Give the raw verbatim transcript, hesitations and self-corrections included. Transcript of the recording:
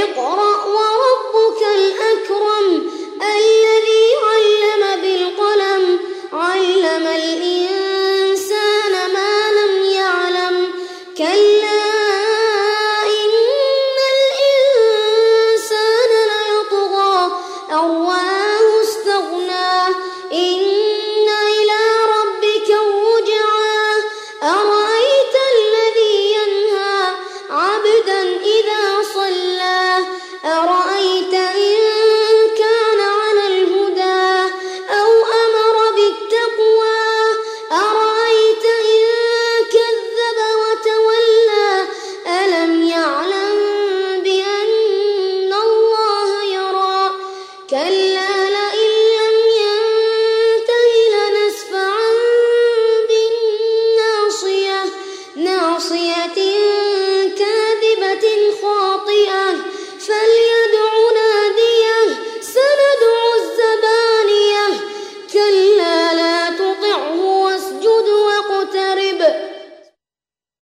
اقرأ وربك الأكرم الذي علم بالقلم علم الإنسان ما لم يعلم كلا إن الإنسان ليطغى أن رآه استغنى إن إلى ربك الرجعى أرأيت الذي ينهى عبدا إذا صلى أرأيت إن كان على الهدى أو أمر بالتقوى أرأيت إن كذب وتولى ألم يعلم بأن الله يرى كلا لئن لم ينته لنسفعا بالناصية ناصية